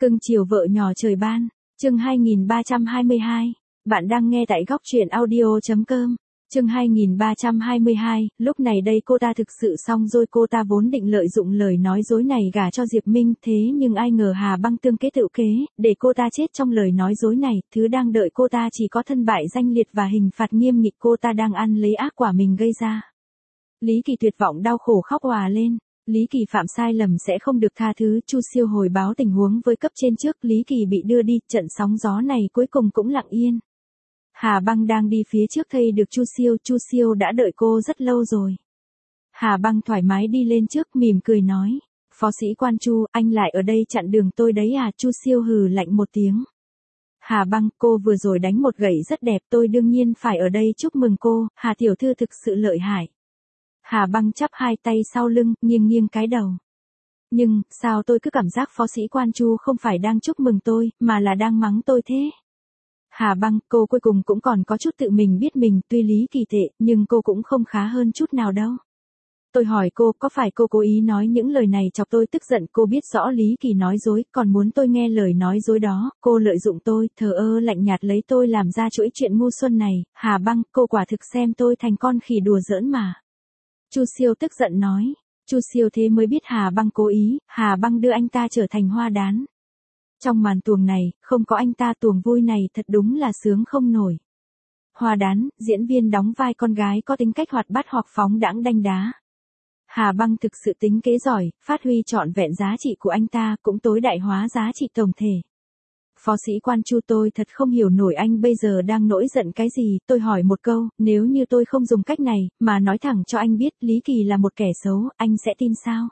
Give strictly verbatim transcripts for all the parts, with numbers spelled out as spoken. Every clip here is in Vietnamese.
Cưng chiều vợ nhỏ trời ban, chương hai nghìn ba trăm hai mươi hai. Bạn đang nghe tại góc truyện audio chấm com. Chương hai nghìn ba trăm hai mươi hai, lúc này đây cô ta thực sự xong rồi, cô ta vốn định lợi dụng lời nói dối này gả cho Diệp Minh, thế nhưng ai ngờ Hà Băng tương kế tự kế, để cô ta chết trong lời nói dối này, thứ đang đợi cô ta chỉ có thân bại danh liệt và hình phạt nghiêm nghị cô ta đang ăn lấy ác quả mình gây ra. Lý Kỳ tuyệt vọng đau khổ khóc òa lên. Lý Kỳ phạm sai lầm sẽ không được tha thứ. Chu Siêu hồi báo tình huống với cấp trên trước, Lý Kỳ bị đưa đi, trận sóng gió này cuối cùng cũng lặng yên. Hà Băng đang đi phía trước thây được Chu Siêu, Chu Siêu đã đợi cô rất lâu rồi. Hà Băng thoải mái đi lên trước, mỉm cười nói, phó sĩ quan Chu, anh lại ở đây chặn đường tôi đấy à? Chu Siêu hừ lạnh một tiếng. Hà Băng, cô vừa rồi đánh một gậy rất đẹp, tôi đương nhiên phải ở đây chúc mừng cô, Hà tiểu thư thực sự lợi hại. Hà Băng chắp hai tay sau lưng, nghiêng nghiêng cái đầu. Nhưng, sao tôi cứ cảm giác phó sĩ quan Chu không phải đang chúc mừng tôi, mà là đang mắng tôi thế? Hà Băng, cô cuối cùng cũng còn có chút tự mình biết mình, tuy Lý Kỳ tệ, nhưng cô cũng không khá hơn chút nào đâu. Tôi hỏi cô, có phải cô cố ý nói những lời này chọc tôi tức giận? Cô biết rõ Lý Kỳ nói dối, còn muốn tôi nghe lời nói dối đó, cô lợi dụng tôi, thờ ơ lạnh nhạt lấy tôi làm ra chuỗi chuyện ngu xuân này. Hà Băng, cô quả thực xem tôi thành con khỉ đùa giỡn mà. Chu Siêu tức giận nói. Chu Siêu thế mới biết Hà Băng cố ý, Hà Băng đưa anh ta trở thành hoa đán. Trong màn tuồng này, không có anh ta tuồng vui này thật đúng là sướng không nổi. Hoa đán, diễn viên đóng vai con gái có tính cách hoạt bát hoặc phóng đãng đanh đá. Hà Băng thực sự tính kế giỏi, phát huy trọn vẹn giá trị của anh ta, cũng tối đại hóa giá trị tổng thể. Phó sĩ quan Chu, tôi thật không hiểu nổi anh bây giờ đang nổi giận cái gì. Tôi hỏi một câu, nếu như tôi không dùng cách này, mà nói thẳng cho anh biết Lý Kỳ là một kẻ xấu, anh sẽ tin sao?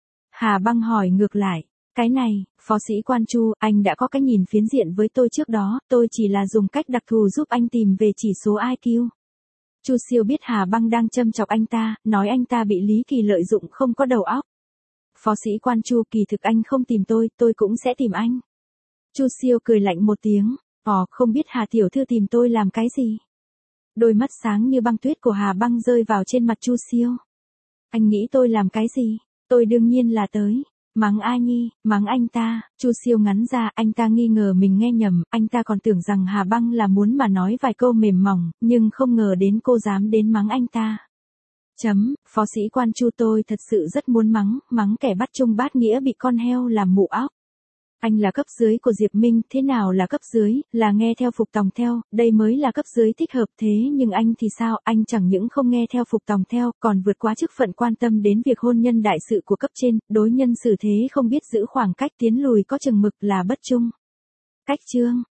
Hà Băng hỏi ngược lại, cái này, phó sĩ quan Chu, anh đã có cái nhìn phiến diện với tôi trước đó, tôi chỉ là dùng cách đặc thù giúp anh tìm về chỉ số i kiu. Chu Siêu biết Hà Băng đang châm chọc anh ta, nói anh ta bị Lý Kỳ lợi dụng không có đầu óc. Phó sĩ quan Chu, kỳ thực anh không tìm tôi, tôi cũng sẽ tìm anh. Chu Siêu cười lạnh một tiếng, ồ, không biết Hà tiểu thư tìm tôi làm cái gì? Đôi mắt sáng như băng tuyết của Hà Băng rơi vào trên mặt Chu Siêu. Anh nghĩ tôi làm cái gì? Tôi đương nhiên là tới. Mắng ai nhi, mắng anh ta. Chu Siêu ngắn ra, anh ta nghi ngờ mình nghe nhầm, anh ta còn tưởng rằng Hà Băng là muốn mà nói vài câu mềm mỏng, nhưng không ngờ đến cô dám đến mắng anh ta. Chấm, phó sĩ quan Chu, tôi thật sự rất muốn mắng, mắng kẻ bắt chung bát nghĩa bị con heo làm mụ óc. Anh là cấp dưới của Diệp Minh, thế nào là cấp dưới, là nghe theo phục tòng theo, đây mới là cấp dưới thích hợp. Thế nhưng anh thì sao, anh chẳng những không nghe theo phục tòng theo, còn vượt quá chức phận quan tâm đến việc hôn nhân đại sự của cấp trên, đối nhân xử thế không biết giữ khoảng cách, tiến lùi có chừng mực, là bất trung. Cách chương,